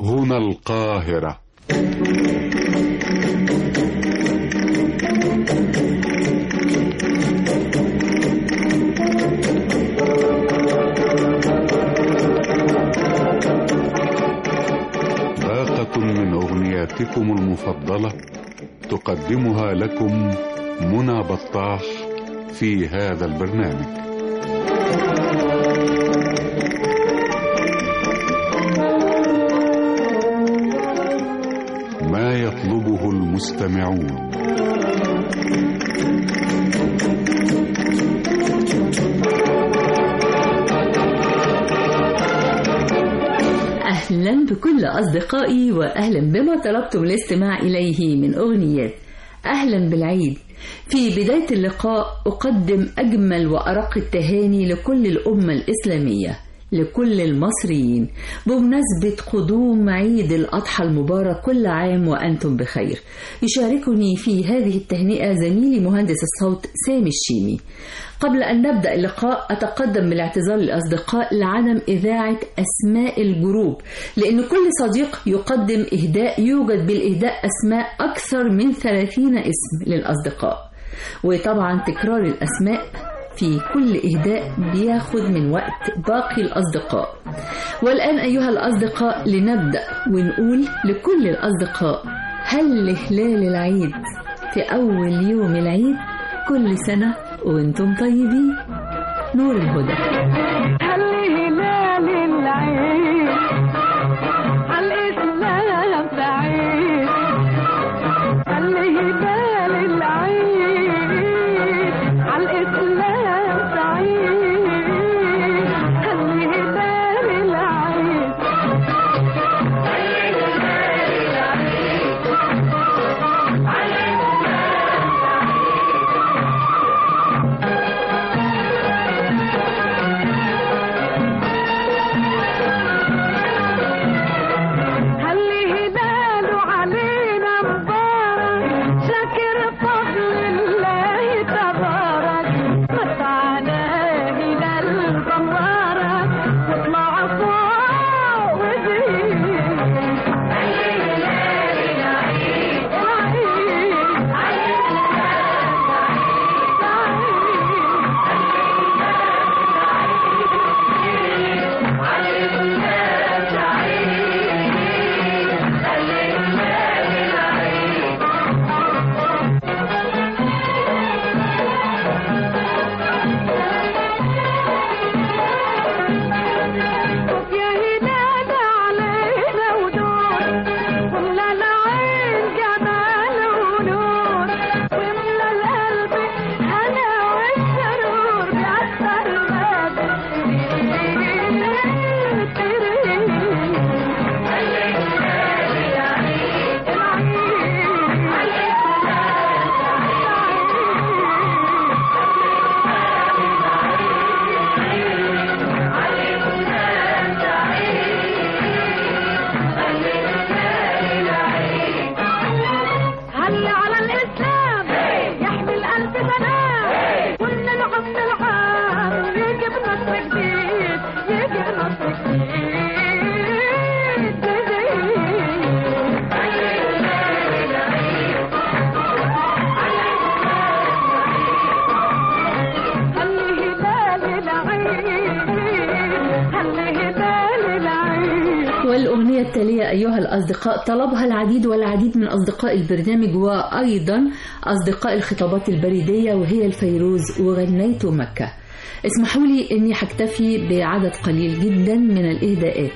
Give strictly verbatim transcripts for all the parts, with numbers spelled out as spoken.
هنا القاهرة. باقة من أغنياتكم المفضلة تقدمها لكم منى بطاح في هذا البرنامج. ما يطلبه المستمعون. أهلا بكل أصدقائي وأهلا بما طلبتم الاستماع إليه من أغنيات. أهلا بالعيد. في بداية اللقاء أقدم أجمل وأرق التهاني لكل الأمة الإسلامية، لكل المصريين بمناسبة قدوم عيد الأضحى المبارك. كل عام وأنتم بخير. يشاركني في هذه التهنئة زميلي مهندس الصوت سامي الشيمي. قبل أن نبدأ اللقاء أتقدم بالاعتذار للأصدقاء لعدم إذاعة أسماء الجروب، لأن كل صديق يقدم إهداء يوجد بالإهداء أسماء أكثر من ثلاثين اسم للأصدقاء، وطبعا تكرار الأسماء في كل إهداء بياخد من وقت باقي الأصدقاء. والآن أيها الأصدقاء لنبدأ ونقول لكل الأصدقاء: هل هلال العيد في أول يوم العيد، كل سنة وانتم طيبين. نور الهدى. هل هلال العيد على الإسلام سعيد، هل هلال العيد على الإسلام سعيد، هل هلال العيد هل هلال العيد على والأغنية التالية أيها الأصدقاء طلبها العديد والعديد من أصدقاء البرنامج وأيضا أصدقاء الخطابات البريدية، وهي الفيروز وغنيت مكة. اسمحوا لي أني هكتفي بعدد قليل جدا من الإهداءات.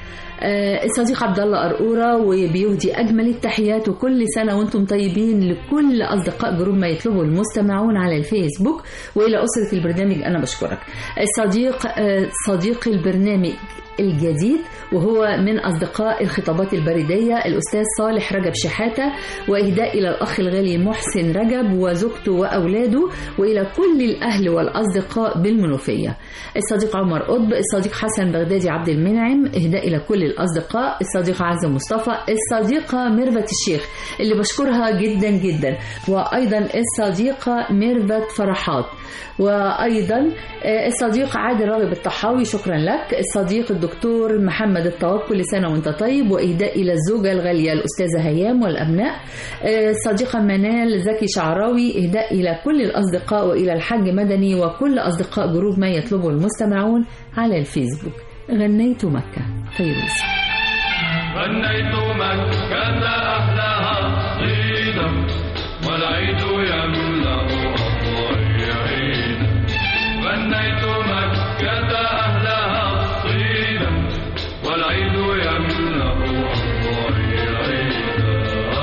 الصديق عبد الله قرقورة وبيهدي أجمل التحيات وكل سنة وانتم طيبين لكل أصدقاء جروب ما يطلبه المستمعون على الفيسبوك. وإلى أسرة البرنامج أنا بشكرك. الصديق صديق البرنامج الجديد وهو من أصدقاء الخطابات البريدية الأستاذ صالح رجب شحاتة، وإهداء إلى الأخ الغالي محسن رجب وزوجته وأولاده، وإلى كل الأهل والأصدقاء بالمنوفية. الصديق عمر قطب، الصديق حسن بغدادي عبد المنعم، إهداء إلى كل الأصدقاء الصديقة عزة مصطفى، الصديقة ميرفت الشيخ اللي بشكرها جدا جدا، وأيضا الصديقة ميرفت فرحات، وأيضا الصديق عادل راغب الطحاوي شكرا لك، الصديق الدكتور محمد التوكل لسنة وانت طيب، وإهداء إلى الزوجة الغالية الأستاذة هيام والأبناء، الصديقة منال زكي شعراوي، إهداء إلى كل الأصدقاء وإلى الحاج مدني وكل أصدقاء جروب ما يطلبه المستمعون على الفيسبوك. غنيت مكة فيروز. غنيت مكة أهلها صيدا والعيد يملأ أضواء عيدا، غنيت مكة أهلها صيدا والعيد يملأ أضواء عيدا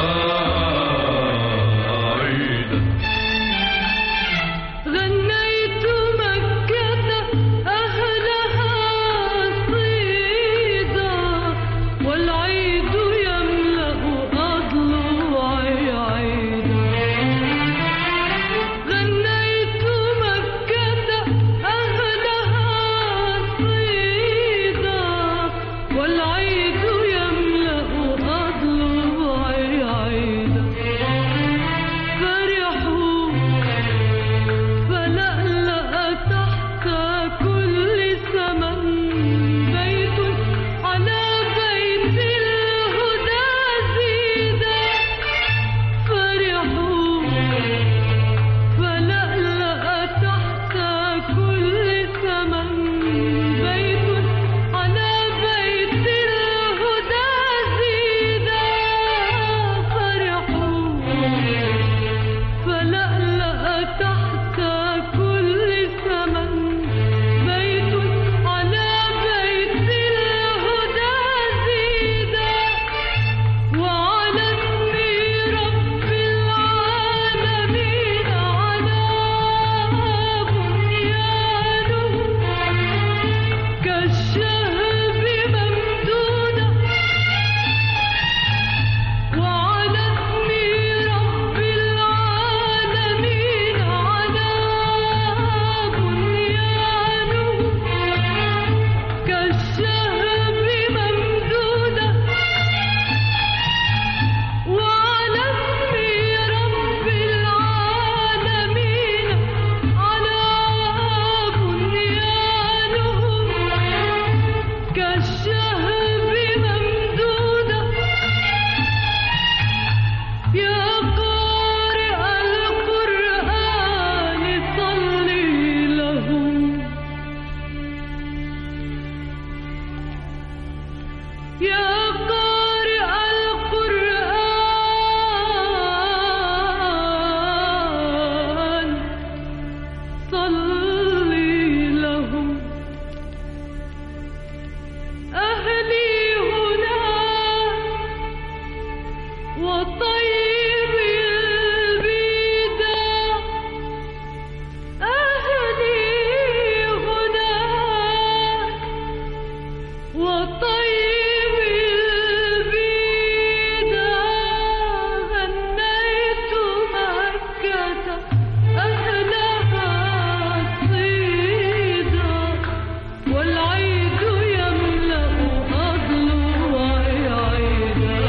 عيدا. غنيت مكة أهلها صيدا والعيد يملأ أضلوعي عيدا، غنيت مكة أهلها صيدا والعيد يملأ أضلوعي عيدا. فرحوا فلألأ تحت كل سمن بيت على بيت الهدى زيدا، فرحوا فلألأ تحت كل سمن بيت على بيت الهدى زيدا، فرحوا فلألأ تحت كل سمن بيت على بيت الهدى زيدا، وعلى اسم رب العالمين على بنيانه كالشهب ممدودة، وعلى اسم رب العالمين على بنيانه كالشهب ممدودة، وعلى اسم رب العالمين على بنيانه كالشهب ممدودة. يا قارئ القرآن صلي لهم، يا قارئ القرآن صلي لهم. أهلي هنا وطيب البيدة، أهلي هنا وطيب البيدة، غنيت مكة أهلها صيدا والعيد يملأ أضلوعي عيدا.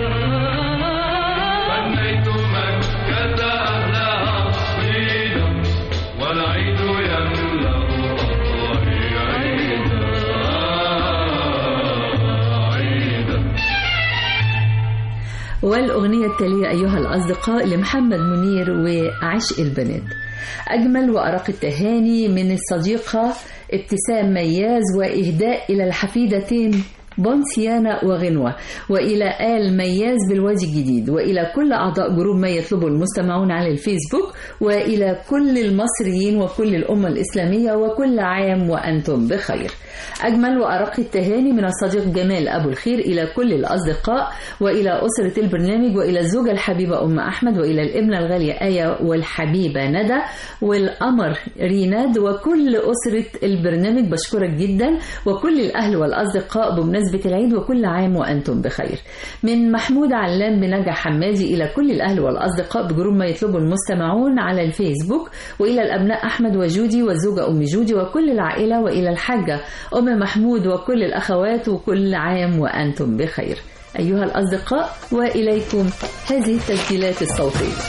غنيت مكة أهلها صيدا والعيد يملأ أضواء عيدا عيدا. والأغنية التالية أيها الأصدقاء لمحمد منير وعشق البنات. أجمل وأرق التهاني من الصديقة ابتسام مياز، وإهداء إلى الحفيدتين بونسيانا وغنوة، وإلى آل مياز بالوادي الجديد، وإلى كل أعضاء جروب ما يطلبه المستمعون على الفيسبوك، وإلى كل المصريين وكل الأمة الإسلامية، وكل عام وأنتم بخير. أجمل وأرق التهاني من الصديق جمال أبو الخير إلى كل الأصدقاء، وإلى أسرة البرنامج، وإلى الزوجة الحبيبة أم أحمد، وإلى الابنة الغالية آية والحبيبة ندى والقمر ريناد، وكل أسرة البرنامج بشكرك جدا، وكل الأهل والأصدقاء بمناسبة بمناسبة العيد وكل عام وأنتم بخير. من محمود علام بنجع حمادي إلى كل الأهل والأصدقاء بجروب ما يطلبه المستمعون على الفيسبوك، وإلى الأبناء أحمد وجودي والزوجة أم جودي وكل العائلة، وإلى الحاجة أم محمود وكل الأخوات، وكل عام وأنتم بخير. أيها الأصدقاء، وإليكم هذه التسجيلات الصوتية.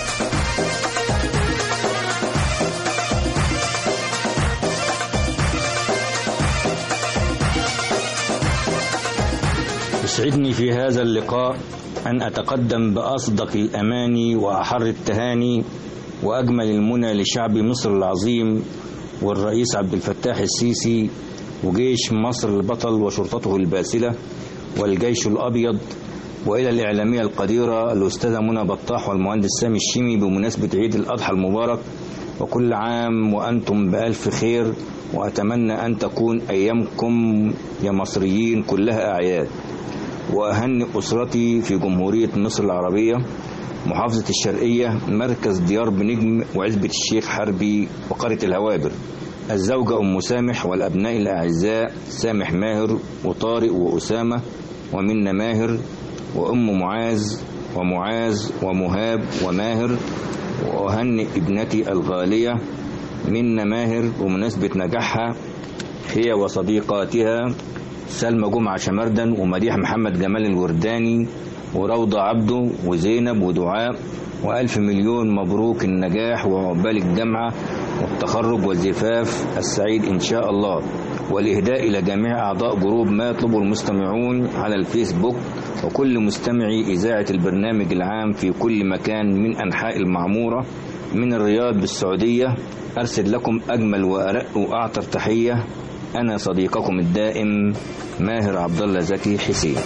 يسعدني في هذا اللقاء أن أتقدم بأصدق الأماني وأحر التهاني وأجمل المنى لشعب مصر العظيم والرئيس عبد الفتاح السيسي وجيش مصر البطل وشرطته الباسلة والجيش الأبيض، وإلى الإعلامية القديرة الأستاذة منى بطاح والمهندس سامي الشيمي بمناسبة عيد الأضحى المبارك، وكل عام وأنتم بألف خير، وأتمنى أن تكون أيامكم يا مصريين كلها أعياد. وأهنئ أسرتي في جمهورية مصر العربية، محافظة الشرقية، مركز ديار بنجم وعزبة الشيخ حربي وقرية الهوابر، الزوجة أم سامح والأبناء الأعزاء سامح ماهر وطارق وأسامة ومنى ماهر وأم معاذ ومعاذ ومهاب وماهر. وأهنئ ابنتي الغالية منى ماهر بمناسبة نجاحها هي وصديقاتها سلمى جمعة شمردن ومديح محمد جمال الورداني وروضة عبده وزينب ودعاء، وألف مليون مبروك النجاح وعقبال الجامعة والتخرج والزفاف السعيد إن شاء الله. والإهداء إلى جميع أعضاء جروب ما يطلبه المستمعون على الفيسبوك وكل مستمعي إذاعة البرنامج العام في كل مكان من أنحاء المعمورة من الرياض بالسعودية. أرسل لكم أجمل وأرق وأعطر تحية، أنا صديقكم الدائم ماهر عبد الله زكي حسين.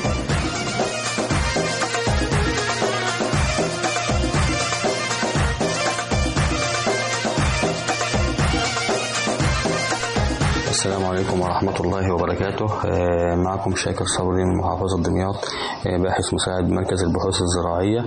السلام عليكم ورحمة الله وبركاته. معكم شاكر صبري من محافظة دمياط، باحث مساعد مركز البحوث الزراعية.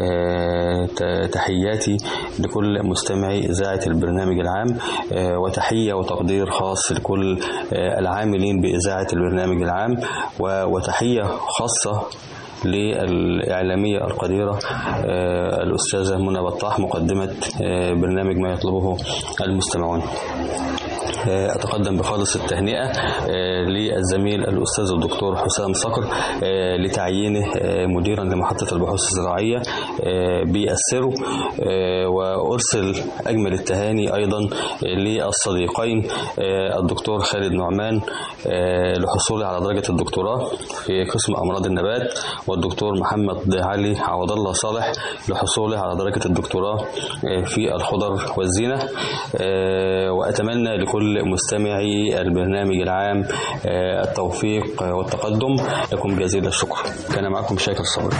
تحياتي لكل مستمعي إذاعة البرنامج العام، وتحية وتقدير خاص لكل العاملين بإذاعة البرنامج العام، وتحية خاصة للإعلامية القديرة الأستاذة منى بطاح مقدمة برنامج ما يطلبه المستمعون. أتقدم بخالص التهنئة للزميل الأستاذ الدكتور حسام صقر لتعيينه مديرا لمحطة البحوث الزراعية بالسرو، وأرسل أجمل التهاني أيضا للصديقين الدكتور خالد نعمان لحصوله على درجة الدكتوراه في قسم أمراض النبات، والدكتور محمد علي عوض الله صالح لحصوله على درجة الدكتوراه في الخضر والزينة. وأتمنى لكل مستمعي البرنامج العام التوفيق والتقدم. لكم جزيل الشكر. كان معكم شاكر صبري.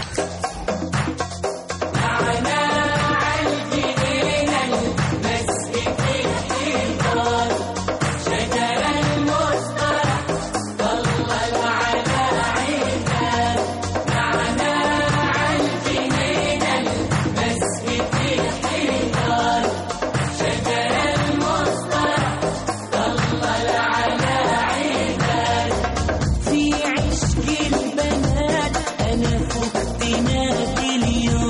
في عشق البنات أنا فقت نادي اليوم.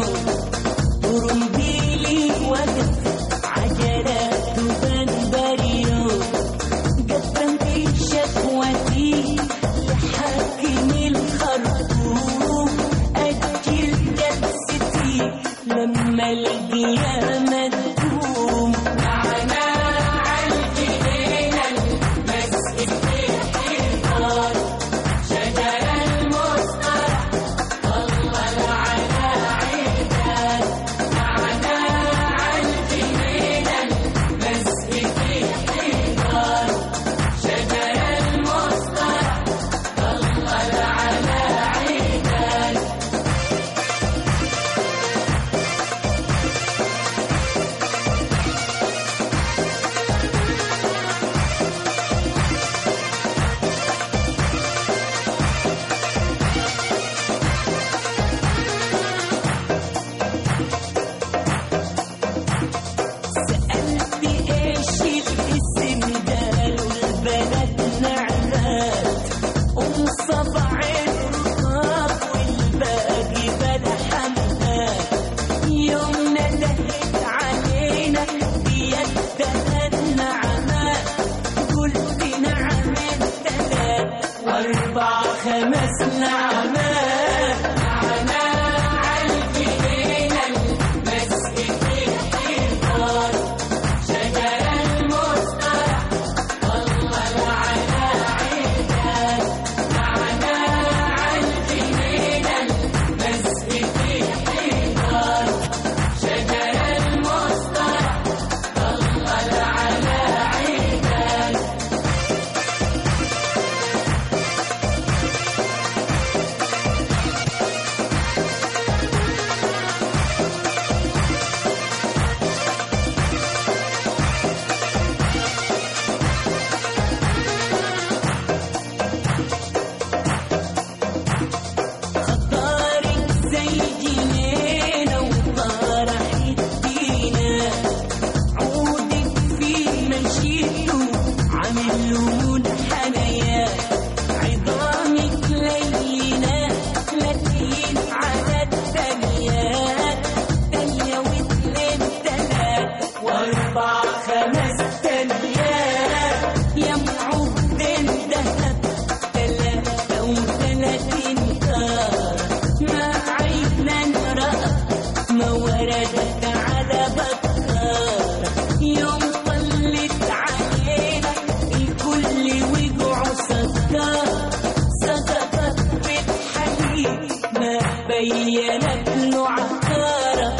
ما بينت له عكارة.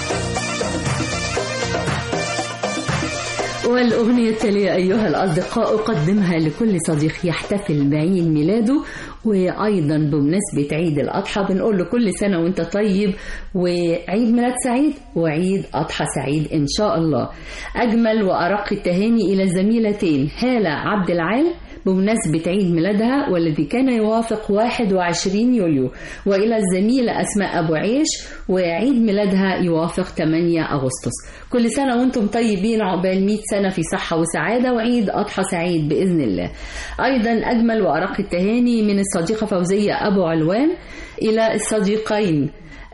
والأغنية التالية أيها الأصدقاء أقدمها لكل صديق يحتفل بعيد ميلاده، وأيضا بمناسبة عيد الأضحى بنقول له كل سنة وانت طيب وعيد ميلاد سعيد وعيد أضحى سعيد إن شاء الله. أجمل وأرق التهاني إلى الزميلتين هالة عبد العال بمناسبة عيد ميلادها والذي كان يوافق واحد وعشرين يوليو، وإلى الزميلة أسماء أبو عيش وعيد ميلادها يوافق ثمانية أغسطس. كل سنة وانتم طيبين عقبال مئة سنة في صحة وسعادة وعيد أضحى سعيد بإذن الله. أيضا أجمل وأرق التهاني من الصديقة فوزية أبو علوان إلى الصديقين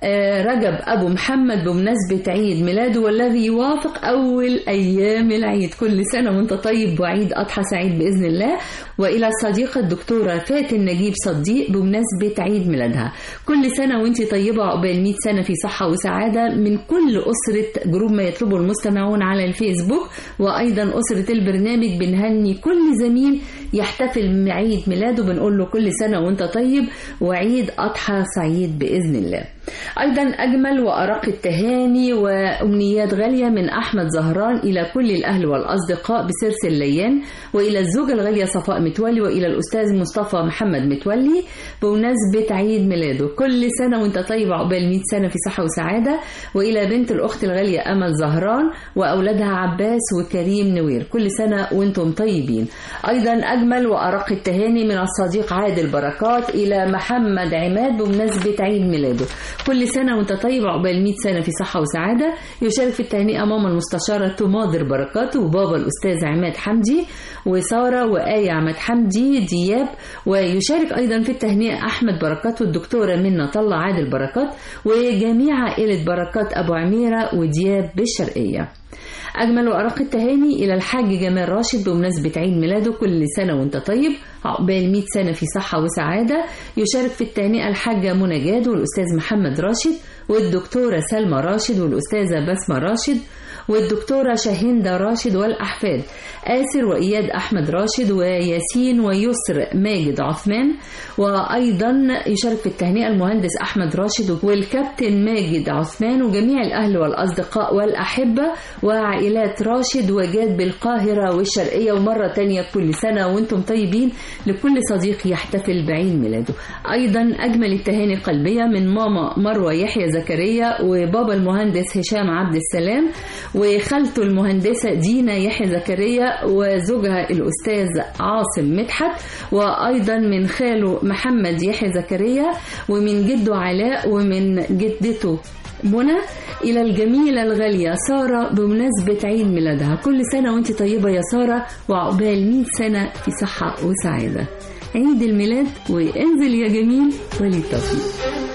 رجب أبو محمد بمناسبة عيد ميلاده والذي يوافق أول أيام العيد. كل سنة وانت طيب وعيد أضحى سعيد بإذن الله. وإلى الصديقة الدكتورة فاتن نجيب صديق بمناسبة عيد ميلادها. كل سنة وانت طيبة عقبال مئة سنة في صحة وسعادة من كل أسرة جروب ما يطلبه المستمعون على الفيسبوك، وأيضا أسرة البرنامج بنهني كل زميل يحتفل بعيد ميلاده بنقول له كل سنة وانت طيب وعيد أضحى سعيد بإذن الله. أيضا أجمل وأرق التهاني وأمنيات غالية من أحمد زهران إلى كل الأهل والأصدقاء بسرس الليان، وإلى الزوجة الغالية صفاء متولي، وإلى الأستاذ مصطفى محمد متولي بمناسبة عيد ميلاده. كل سنة وانت طيب عقبال مئة سنة في صحة وسعادة. وإلى بنت الأخت الغالية أمل زهران وأولادها عباس وكريم نوير. كل سنة وانتم طيبين. أيضا أجمل وأرق التهاني من الصديق عادل بركات إلى محمد عماد بمناسبة عيد ميلاده. كل سنة وانت طيب عقبال مئة سنة في صحة وسعادة. يشارك في التهنئة ماما المستشارة تماضر بركات وبابا الأستاذ عماد حمدي وسارة وآية عماد حمدي دياب. ويشارك أيضا في التهنئة أحمد بركات والدكتورة منى طلع عادل بركات وجميع عائلة بركات أبو عميرة ودياب بالشرقية. أجمل وأرق التهاني إلى الحاج جمال راشد بمناسبة عيد ميلاده. كل سنة وانت طيب عقبال مئة سنة في صحة وسعادة. يشارك في التهنئة الحاجة منى جاد والأستاذ محمد راشد والدكتورة سلمى راشد والأستاذة بسمة راشد والدكتورة شاهندة راشد والأحفاد آسر وإياد أحمد راشد وياسين ويسر ماجد عثمان. وأيضا يشارك في التهنئة المهندس أحمد راشد والكابتن ماجد عثمان وجميع الأهل والأصدقاء والأحبة وعائلات راشد وجاد بالقاهرة والشرقية. ومرة تانية كل سنة وانتم طيبين لكل صديق يحتفل بعيد ميلاده. أيضا أجمل التهاني قلبية من ماما مروة يحيى زكريا وبابا المهندس هشام عبد السلام وخالته المهندسة دينا يحيى زكريا وزوجها الأستاذ عاصم مدحت، وأيضا من خاله محمد يحيى زكريا ومن جده علاء ومن جدته منى. إلى الجميلة الغالية سارة بمناسبة عيد ميلادها. كل سنة وانت طيبة يا سارة وعقبال مئة سنة في صحة وسعادة. عيد الميلاد وانزل يا جميل وللتوفيق.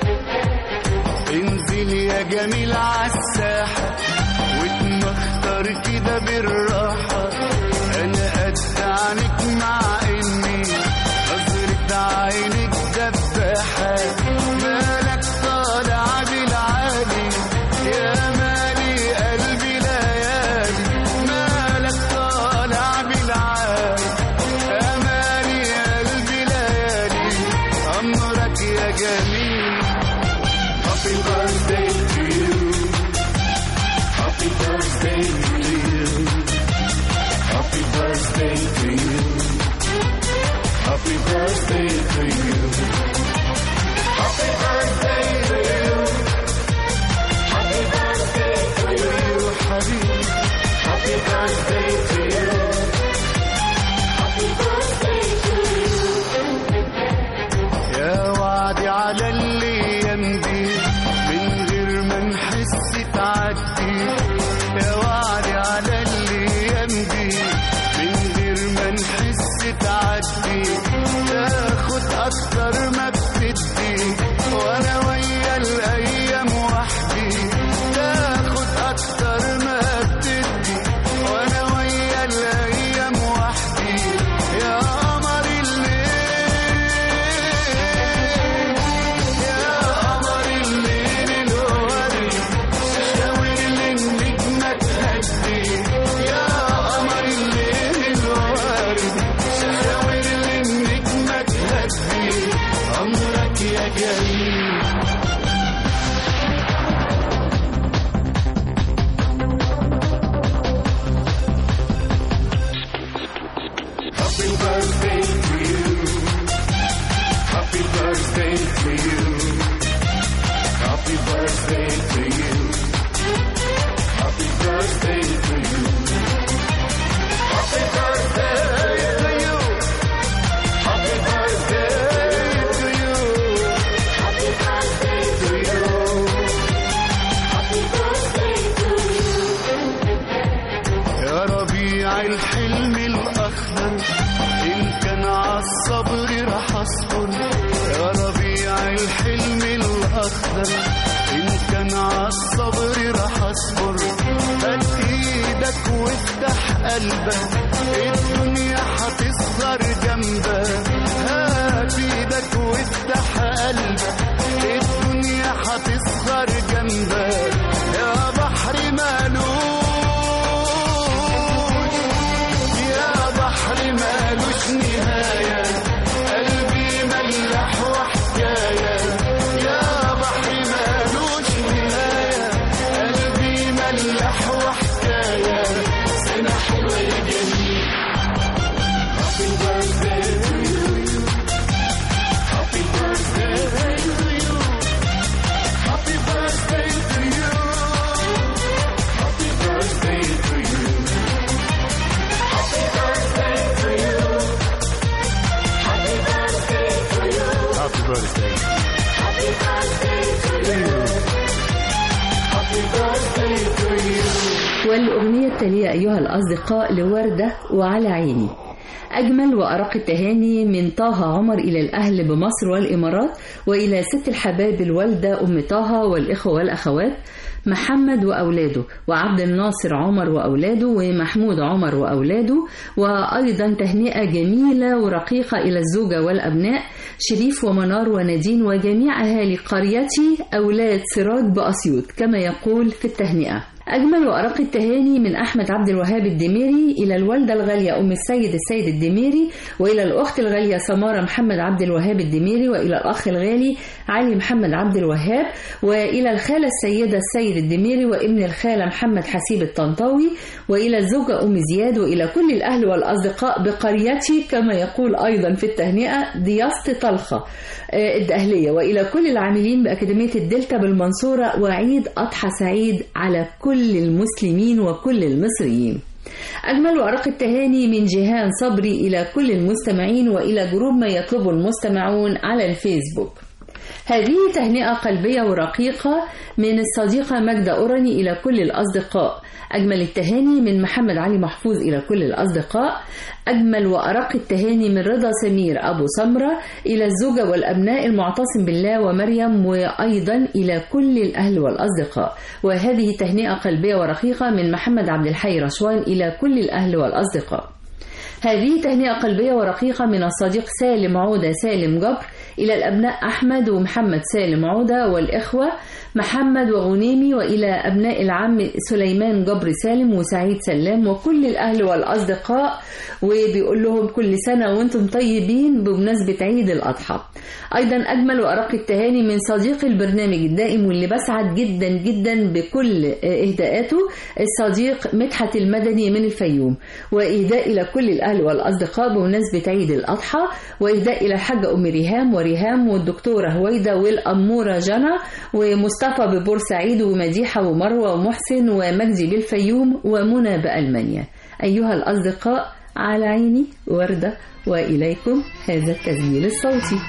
انزل يا جميل عالساحة واتمختر كده بالراحة. انا قد عنك مع اني نظرة عينك دباحة. مالك طالع بالعالي يا مالي قلبي ليالي. مالك طالع بالعالي يا مالي قلبي ليالي. أمرك يا جميل. Happy birthday to you. Happy birthday to you. Happy birthday to you. Happy birthday to you. Happy birthday to you. Happy birthday to you, حبيبي. Happy birthday to you. Happy birthday to you. يا وعدي على الأيام دي من غير ما نحس تعدي. يا وعدي على الأيام دي من غير ما نحس تعدي. تاخد أكتر ما بتدي وأنا ويا الأيام وحدي. تاخد أكتر ما بتدي وأنا ويا الأيام وحدي. يا قمر الليل يا قمر الليل اخضر، ان كان عالصبر راح اصبر. هات ايدك وافتح قلبك، الدنيا هتصغر جنبك. هات ايدك وافتح قلبك، الدنيا هتصغر جنبك. يا بحر مالوش، يا بحر مالوش نهاية، قلبي ملح وحكاية. يا بحر مالوش نهاية، قلبي ملح وحكاية. سنة حلوة يا جميل. Happy birthday to you. Happy birthday to you. Happy birthday to you. Happy birthday to you. Happy birthday to you. Happy birthday to you. Happy birthday. Happy birthday to you. Happy birthday to you. والأغنية التالية أيها الأصدقاء لوردة وعلى عيني. أجمل وأرق التهاني من طه عمر إلى الأهل بمصر والإمارات، وإلى ست الحباب الوالدة أم طه والإخوة والأخوات محمد وأولاده، وعبد الناصر عمر وأولاده، ومحمود عمر وأولاده. وأيضا تهنئة جميلة ورقيقة إلى الزوجة والأبناء شريف ومنار ونادين وجميع أهالي قريتي أولاد سراج بأسيوط، كما يقول في التهنئة. أجمل وأرق التهاني من أحمد عبد الوهاب الدميري إلى الوالدة الغالية أم السيد السيد الدميري، وإلى الأخت الغالية سمارة محمد عبد الوهاب الدميري، وإلى الأخ الغالي علي محمد عبد الوهاب، وإلى الخالة السيدة السيد الدميري وابن الخالة محمد حسيب الطنطاوي، وإلى الزوجة أم زياد، وإلى كل الأهل والأصدقاء بقريتي، كما يقول أيضا في التهنئة دياسة طلخة الدقهلية، وإلى كل العاملين بأكاديمية الدلتا بالمنصورة، وعيد أضحى سعيد على كل المسلمين وكل المصريين. أجمل وأرق التهاني من جيهان صبري إلى كل المستمعين، وإلى جروب ما يطلبه المستمعون على الفيسبوك. هذه تهنئة قلبية ورقيقة من الصديقة ماجدة أوراني إلى كل الأصدقاء. أجمل التهاني من محمد علي محفوظ إلى كل الأصدقاء. أجمل وأرق التهاني من رضا سمير أبو سمرة إلى الزوجة والأبناء المعتصم بالله ومريم، وأيضا إلى كل الأهل والأصدقاء. وهذه تهنئة قلبية ورقيقة من محمد عبد الحي رشوان إلى كل الأهل والأصدقاء. هذه تهنئة قلبية ورقيقة من الصديق سالم عودة سالم جبر إلى الأبناء أحمد ومحمد سالم عودة والإخوة محمد وغنيمي، وإلى أبناء العم سليمان جبر سالم وسعيد سلام وكل الأهل والأصدقاء، وبيقول لهم كل سنة وانتم طيبين بمناسبة عيد الأضحى. أيضا أجمل وأرق التهاني من صديق البرنامج الدائم واللي بسعد جدا جدا بكل إهداءاته الصديق مدحت المدني من الفيوم، وإهداء إلى كل الأهل والأصدقاء بمناسبة عيد الأضحى، وإهداء إلى الحاجة أم ريهام وريهام والدكتورة هويدة والأمورة جنى ومصطفى ببورسعيد ومديحة ومروة ومحسن ومجدي بالفيوم ومنى بألمانيا. أيها الأصدقاء على عيني وردة، وإليكم هذا التسجيل الصوتي.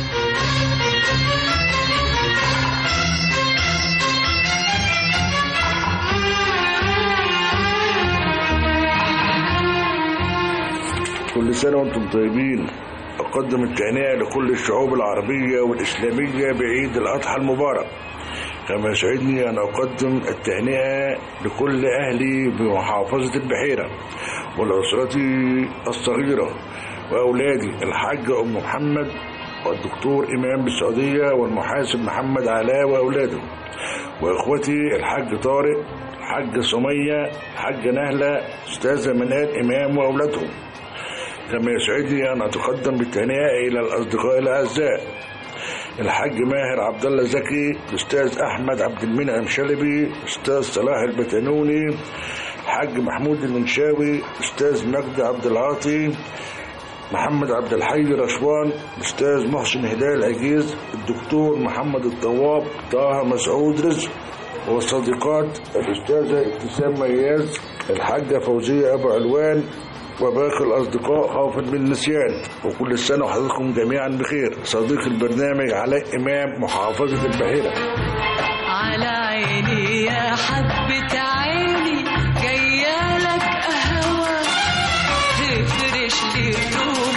كل سنة وانتم طيبين. أقدم التهنئة لكل الشعوب العربية والإسلامية بعيد الأضحى المبارك. كما يسعدني أن أقدم التهنئة لكل أهلي بمحافظة البحيرة ولأسرتي الصغيرة وأولادي الحاج أم محمد والدكتور إمام بالسعودية والمحاسب محمد علاء وأولاده، وإخوتي الحاج طارق الحاج سمية الحاج نهلة أستاذة منال إمام وأولادهم. كما يسعدني أن أتقدم بالتهنئة إلى الأصدقاء الأعزاء الحاج ماهر عبد الله زكي، الأستاذ أحمد عبد المنعم شلبي، الأستاذ صلاح البتنوني، الحاج محمود المنشاوي، الأستاذ مجدي عبد العاطي، محمد عبد الحي رشوان، الأستاذ محسن هداية العجيز، الدكتور محمد الطواب، طه مسعود رزق، والصديقات الأستاذة ابتسام مياز، الحاجة فوزية أبو علوان، وباقي الأصدقاء خوفا بالنسيان. وكل سنة وحضراتكم جميعا بخير. صديق البرنامج علاء إمام محافظة البحيرة. على عيني يا حبة عيني جاية لك أهوى، تفرش لي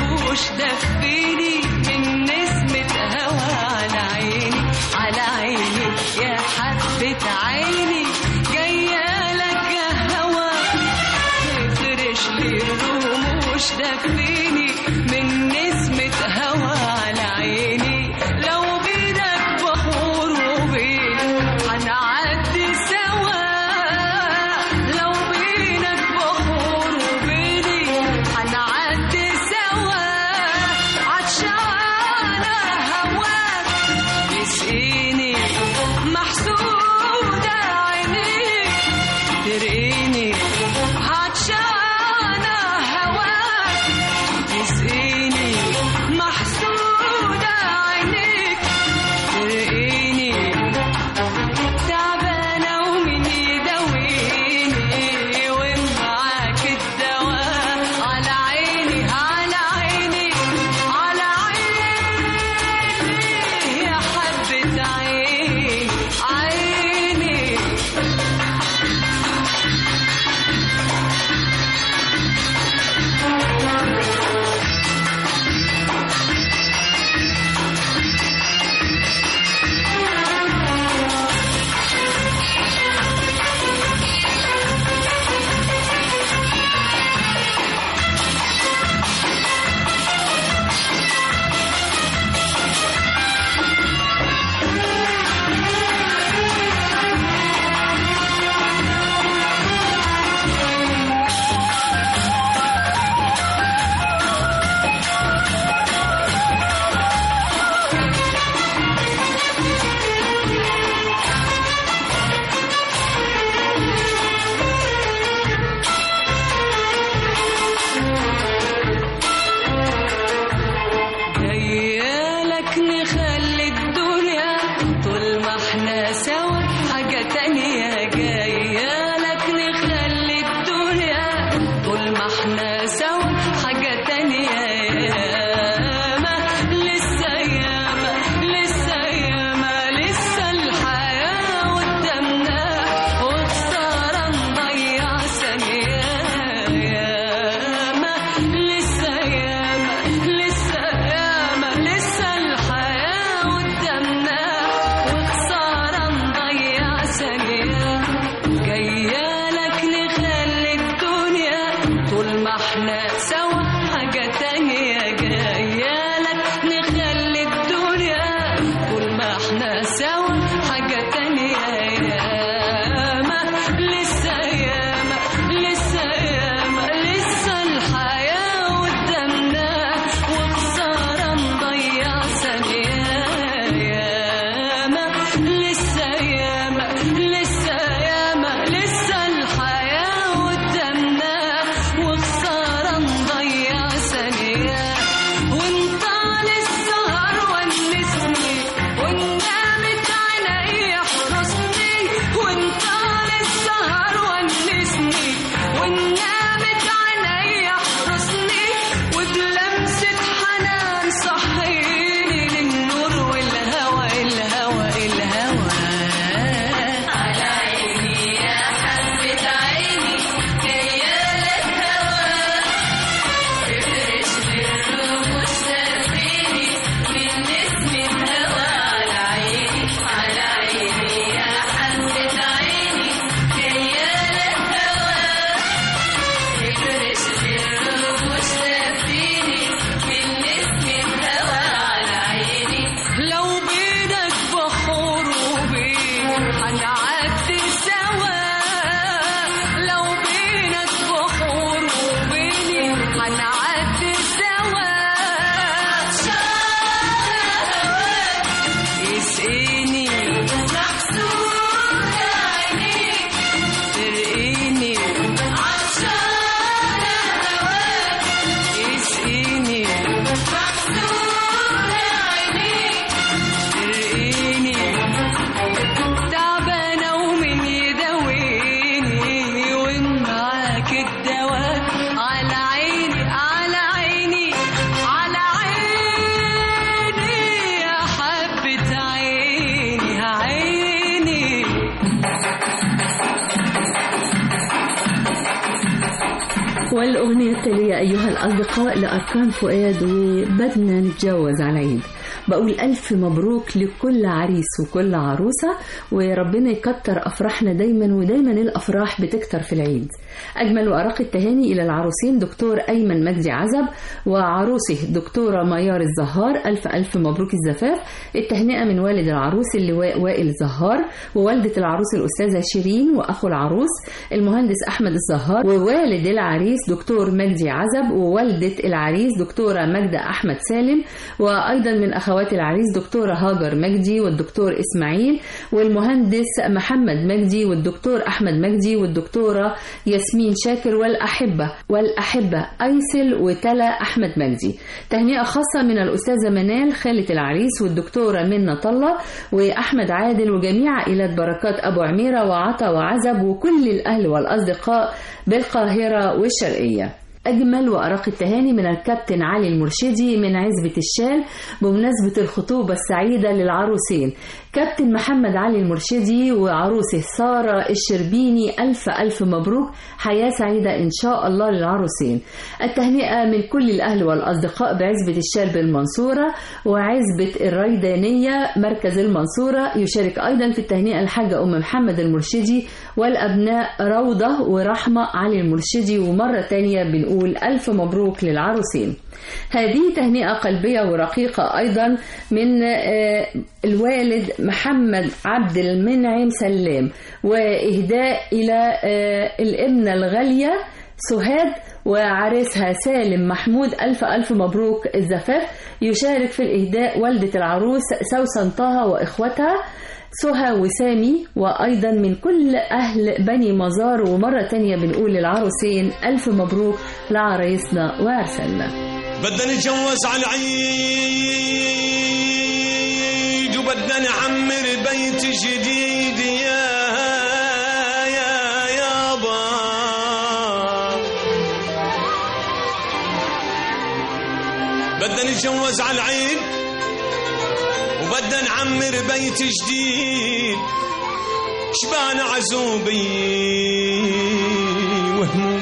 رموش دفيني من نسمة هوا. على عيني على عيني يا حبة عيني جاية لك هوا تفرش لي الرموش دفيني من نسمة هوا على عيني لو بيدك بخور وبين هنعدي سوا لو بينك بخور وبيني هنعدي سوا عطشانة هواك يسقيني محسودة عينيك ترقيني عطشانة هواك يسقيني محسودة عينيك ترقيني تعبانة ومين يداويني ومعاك الدواء على عيني على عيني على عيني يا حبة عيني عيني جايالك نخلي الدنيا طول ما احنا سوا حاجة تانية جايالك نخلي الدنيا طول ما احنا سوا حاجة تانية ياما لسه ياما لسه ياما لسه الحياة قدامنا وخسارة نضيع ثانية ياما لسه ياما لسه ياما لسه الحياة قدامنا وخسارة نضيع ثانية جايالك نخلي الدنيا طول ما احنا سوا حاجة تانية جايالك نخلي الدنيا طول ما احنا سوا حاجة تانية ياما لسه ياما لسه ياما لسه الحياة قدامنا وخسارة نضيع ثانية ياما لسه ياما لسه ياما لسه الحياة قدامنا وخسارة نضيع ثانية وانت للسهر ونسني ونامت عيني حرسني وانت للسهر ونسني ونامت عيني حرسني وبلمسة حنان صحيني للنور والهوى الهوى الهوى على عيني يا حبة عيني جايالك هوا تفرش لي الرموش دفيني من نسمة هوا على عيني على عيني يا حبة عيني جايالك هوا تفرش لي الرموش دفيني من نسمة هوا على عيني لو بيدك بخور وبين هنعدي سوا لو بينك بخور وبيني هنعدي سوا يسقيني محسودة عينيك ترقيني عطشانة هواك يسقيني محسودة عينيك ترقيني تعبانة ومين يداويني ومعاك الدواء على عيني على عيني على عيني يا حبة عيني عيني والأغنية التالية أيها الأصدقاء لأركان فؤاد وبدنا نتجوز على العيد بقول ألف مبروك لكل عريس وكل عروسة، وربنا يكتر أفراحنا دايما، ودايما الأفراح بتكتر في العيد. أجمل وأرق التهاني إلى العروسين دكتور أيمن مجدي عزب وعروسه دكتورة ميار الزهار، ألف ألف مبروك الزفاف. التهنئة من والد العروس اللواء وائل الزهار، ووالدة العروس الأستاذة شيرين، وأخو العروس المهندس أحمد الزهار، ووالد العريس دكتور مجدي عزب، ووالدة العريس دكتورة مجدة أحمد سالم، وأيضا من أخوات العريس دكتورة هاجر مجدي والدكتور إسماعيل، والمهندس محمد مجدي والدكتور أحمد مجدي والدكتورة ياسمين شاكر، والأحبة والأحبة أيسل وتلا أحمد مجدي. تهنئة خاصة من الأستاذة منال خالة العريس والدكتورة منة طلة وأحمد عادل وجميع عائلات بركات أبو عميرة وعطا وعزب وكل الأهل والأصدقاء بالقاهرة والشرقية. أجمل وأرق التهاني من الكابتن علي المرشدي من عزبة الشال بمناسبة الخطوبة السعيدة للعروسين كابتن محمد علي المرشدي وعروسه سارة الشربيني، ألف ألف مبروك، حياة سعيدة إن شاء الله للعروسين. التهنئة من كل الأهل والأصدقاء بعزبة الشال بالمنصورة وعزبة الريدانية مركز المنصورة. يشارك أيضا في التهنئة الحاجة أم محمد المرشدي والأبناء روضة ورحمة علي المرشدي. ومرة تانية بنقول ألف مبروك للعروسين. هذه تهنئة قلبية ورقيقة أيضا من الوالد محمد عبد المنعم سلام، وإهداء إلى الابنة الغالية سهاد وعريسها سالم محمود، ألف ألف مبروك الزفاف. يشارك في الإهداء والدة العروس سوسن طه وإخوتها سهى وسامي، وأيضا من كل أهل بني مزار. ومرة تانية بنقول للعروسين ألف مبروك لعريسنا وعرسنا. بدنا نتجوز على العيد وبدنا نعمر بيت جديد يا يا يابا، بدنا نتجوز على العيد وبدنا نعمر بيت جديد، شبان عزوبي وهموم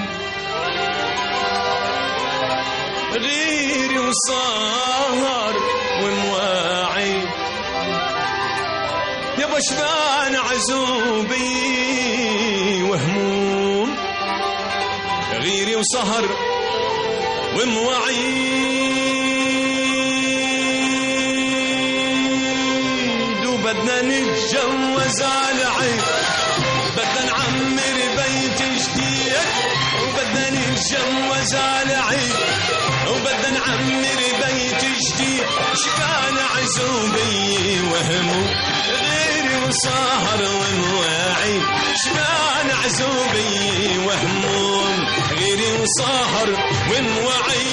غيري وصار ومواعي يابا، شبان عزوبي وهموم غيري وسهر ومواعيد، وبدنا نتجوز على عيد، بدنا نعمر بيت جديد، وبدنا نتجوز على عيد، وبدنا نعمر بيت جديد، شبان عزوبي وهمو غيري وسهر ومواعي، شبان عزوبي وهموم غيري وسهر ومواعي.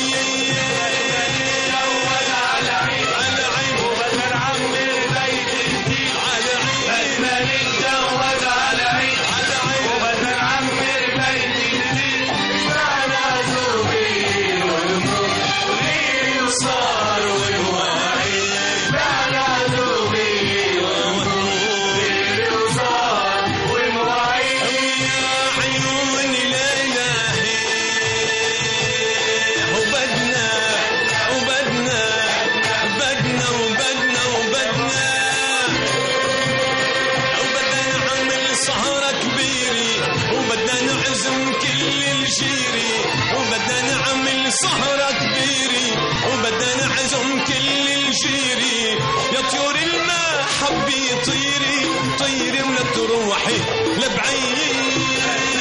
سهرة كبيري وبدنا نعزم كل الجيري، يا طيور الماء حبي طيري طيري ولا تروحي لبعيد،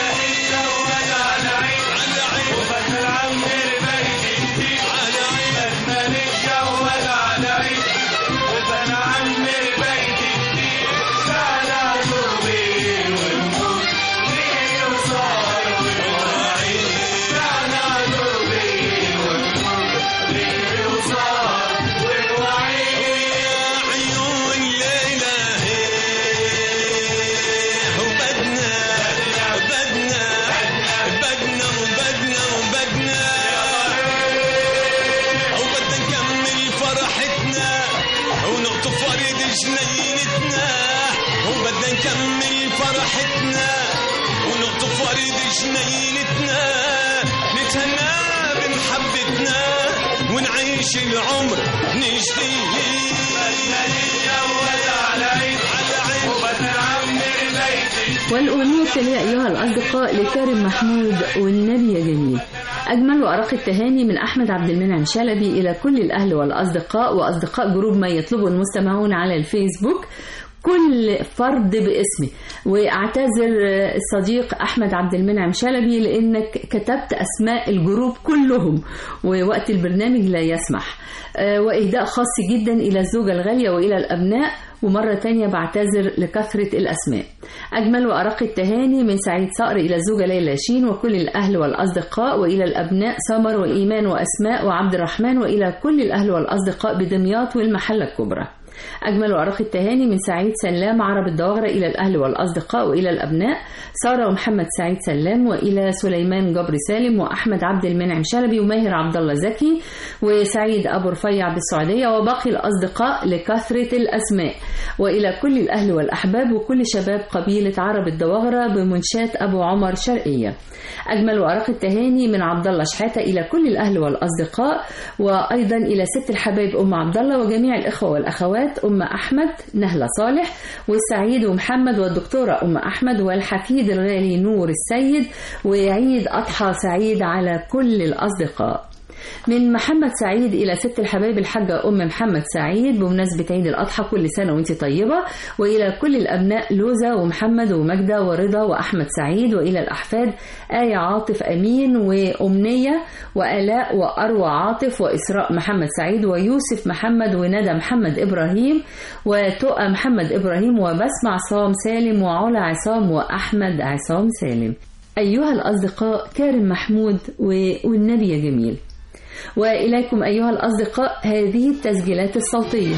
على عيد وبدنا نعمر بيت جديد، على عيد بدنا نتجوز على عيد، وبدنا نعمر بيت جديد، سنة ضربي ونموت غيري وصار ومواعيد، سنة ضربي جنينتنا، وبدنا نكمل فرحتنا ونقطف ورد جنينتنا، نتهنى بمحبتنا ونعيش العمر نشتي بدنا نتجوز على عيد على عيد وبدنا نعمر بيت. والأغنية التالية أيها الأصدقاء لكريم محمود والنبي يا جميل. أجمل وأرق التهاني من أحمد عبد المنعم شلبي إلى كل الأهل والأصدقاء وأصدقاء جروب ما يطلبه المستمعون على الفيسبوك، كل فرد باسمه. واعتذر الصديق أحمد عبد المنعم شلبي لأنك كتبت أسماء الجروب كلهم ووقت البرنامج لا يسمح. وإهداء خاص جدا إلى الزوجة الغالية وإلى الأبناء، ومرة تانية بعتذر لكثرة الأسماء. أجمل وأرق التهاني من سعيد صقر إلى الزوجة ليلى شين وكل الأهل والأصدقاء، وإلى الأبناء سمر وإيمان وأسماء وعبد الرحمن، وإلى كل الأهل والأصدقاء بدمياط والمحلة الكبرى. أجمل وأرق التهاني من سعيد سلام عرب الدواغرة إلى الأهل والأصدقاء وإلى الأبناء سارة ومحمد سعيد سلام، وإلى سليمان جبر سالم وأحمد عبد المنعم شلبي وماهر عبد الله زكي وسعيد أبو رفيع بالسعودية وباقي الأصدقاء لكثرة الأسماء، وإلى كل الأهل والأحباب وكل شباب قبيلة عرب الدواغرة بمنشات أبو عمر شرقية. أجمل وأرق التهاني من عبد الله شحاتة إلى كل الأهل والأصدقاء، وأيضا إلى ست الحبايب أم عبد الله وجميع الإخوة والأخوات أم أحمد نهلة صالح والسعيد ومحمد والدكتورة أم أحمد والحفيد الغالي نور السيد، وعيد أضحى سعيد على كل الأصدقاء. من محمد سعيد إلى ست الحبايب الحاجة أم محمد سعيد بمناسبة عيد الأضحى كل سنة وانت طيبة، وإلى كل الأبناء لوزة ومحمد ومجدة ورضا وأحمد سعيد، وإلى الأحفاد آية عاطف أمين وأمنية وآلاء وأروى عاطف وإسراء محمد سعيد ويوسف محمد وندى محمد إبراهيم وتقى محمد إبراهيم وبسمة عصام سالم وعلا عصام وأحمد عصام سالم. أيها الأصدقاء كريم محمود والنبي يا جميل. وإليكم أيها الأصدقاء هذه التسجيلات الصوتية.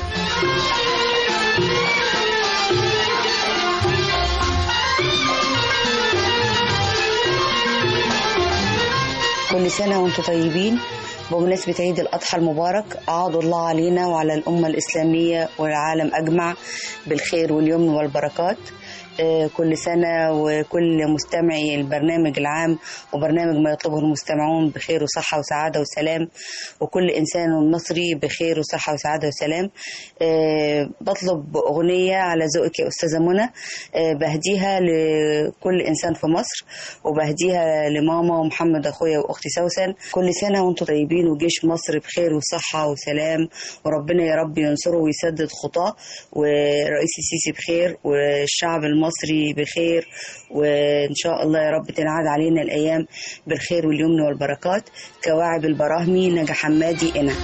كل سنة وانتم طيبين بمناسبة عيد الأضحى المبارك. أعاد الله علينا وعلى الأمة الإسلامية والعالم أجمع بالخير واليمن والبركات. كل سنة وكل مستمعي البرنامج العام وبرنامج ما يطلبه المستمعون بخير وصحة وسعادة وسلام، وكل إنسان مصري بخير وصحة وسعادة وسلام. بطلب أغنية على ذوقك يا أستاذة منى، بهديها لكل إنسان في مصر وبهديها لماما ومحمد أخويا وأختي سوسن. كل سنة وانتم طيبين وجيش مصر بخير وصحة وسلام، وربنا يا رب ينصره ويسدد خطاه، ورئيس السيسي بخير والشعب المصري بخير، وإن شاء الله يا رب تنعاد علينا الأيام بالخير واليمن والبركات. كواعب البراهمي نجا حمادي إنا.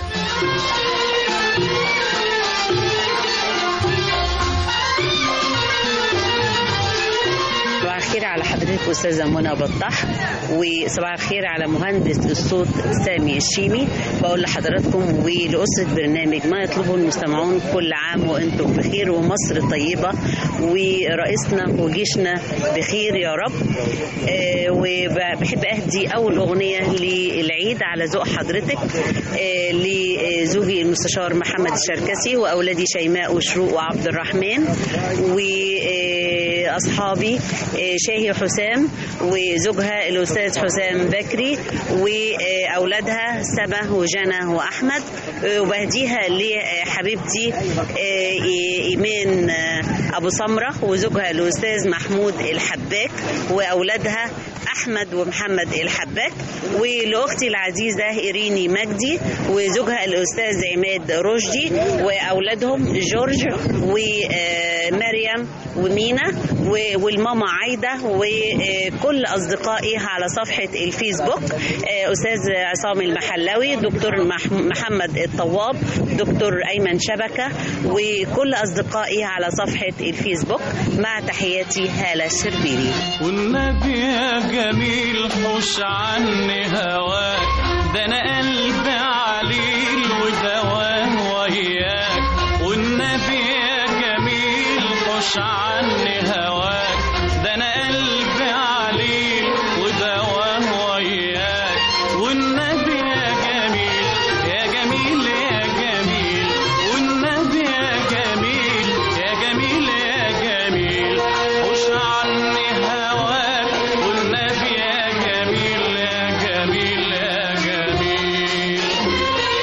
صباح الخير على حضرتك أستاذة منى بطاح، وصباح الخير على مهندس الصوت سامي الشيمي. بقول لحضراتكم ولأسرة برنامج ما يطلبه المستمعون كل عام وأنتم بخير ومصر طيبة ورئيسنا وجيشنا بخير يا رب. أه وبحب أهدي أول أغنية للعيد على ذوق حضرتك أه لزوجي المستشار محمد الشركسي وأولادي شيماء وشروق وعبد الرحمن وأصحابي شاهي حسام وزوجها الأستاذ حسام بكري وأولادها سبا وجنى وأحمد. وبهديها لحبيبتي إيمان أبو سمرة وزوجها الأستاذ محمود الحباك وأولادها أحمد ومحمد الحباك، ولأختي العزيزة إيريني مجدي وزوجها الأستاذ عماد رشدي وأولادهم جورج ومريم ومينا والماما عايدة وكل أصدقائي على صفحة الفيسبوك أستاذ عصام المحلاوي، دكتور محمد الطواب، دكتور أيمن شبكة، وكل أصدقائي على صفحة الفيسبوك. مع تحياتي هالة الشربيني. والنبي يا جميل حوش عني هواك، ده أنا قلبي عليل ودواه وياك. والنبي يا جميل حوش عني هواك، ده أنا قلبي عليل ودواه وياك. والنبي يا جميل يا جميل يا جميل، والنبي يا جميل يا جميل يا جميل حوش عني هواك. والنبي يا جميل يا جميل يا جميل.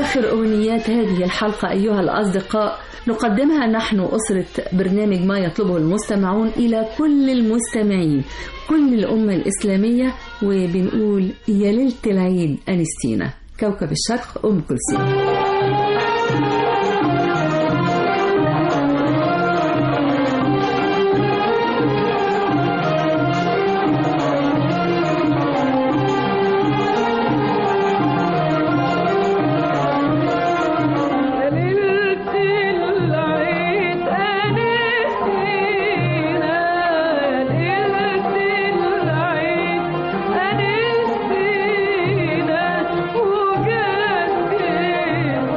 آخر أغنيات هذه الحلقة أيها الأصدقاء نقدمها نحن أسرة برنامج ما يطلبه المستمعون إلى كل المستمعين كل الأمة الإسلامية، وبنقول يا ليلة العيد أنستينا. كوكب الشرق أم كلثوم. أنستينا وجدنا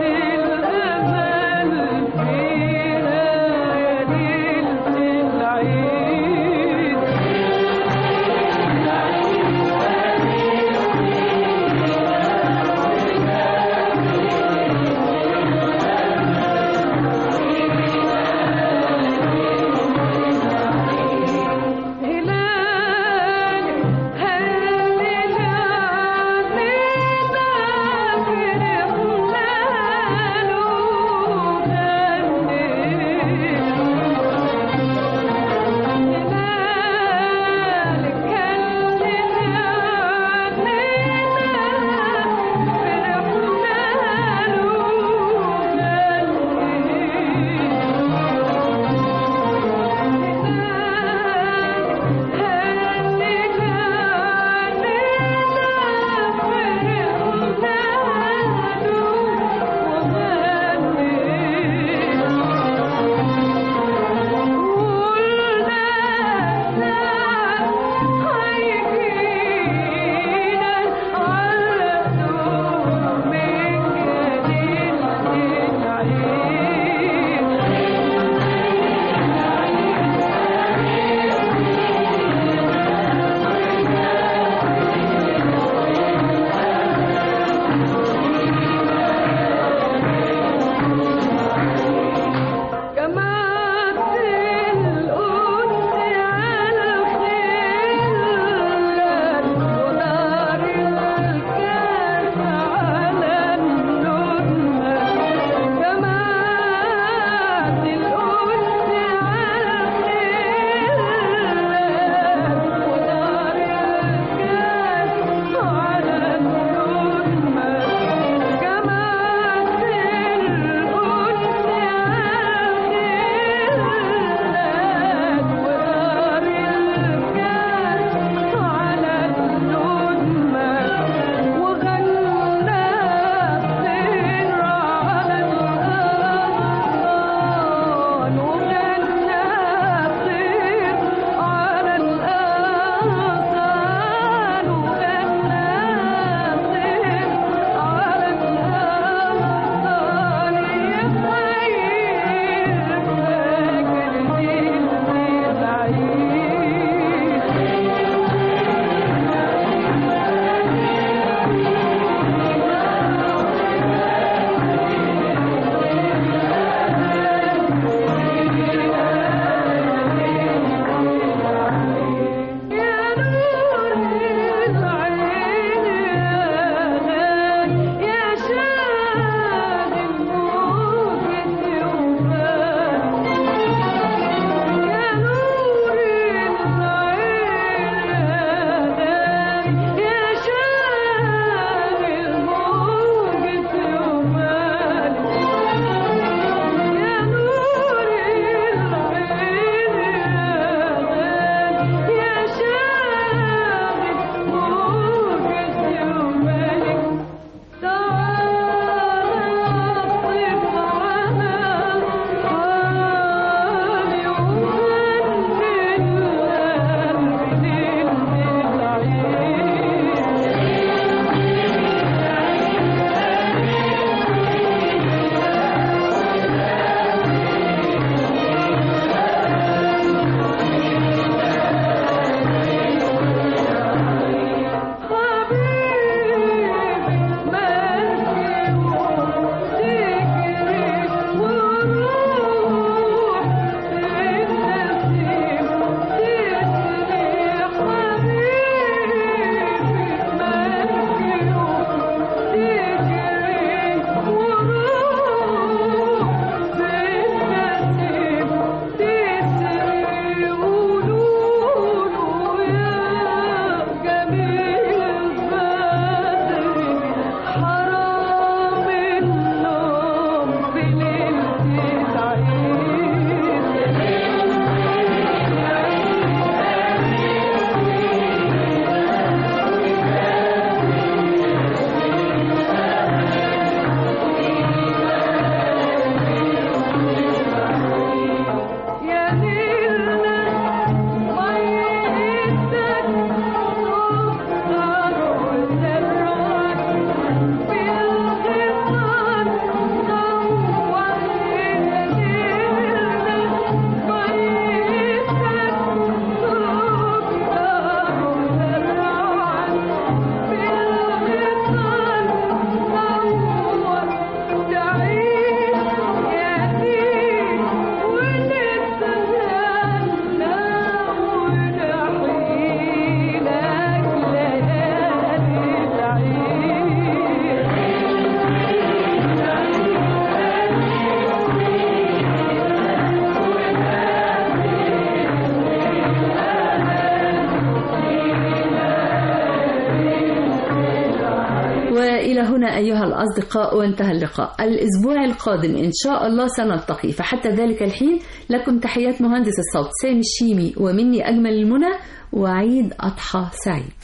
بنا أيها الأصدقاء وانتهى اللقاء. الأسبوع القادم إن شاء الله سنلتقي، فحتى ذلك الحين لكم تحيات مهندس الصوت سامي الشيمي ومني أجمل المنى، وعيد أضحى سعيد.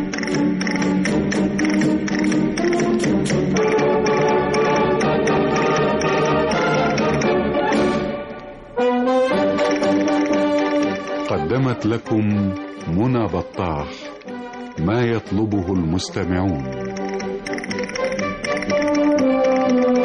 قدمت لكم منى بطاح ما يطلبه المستمعون.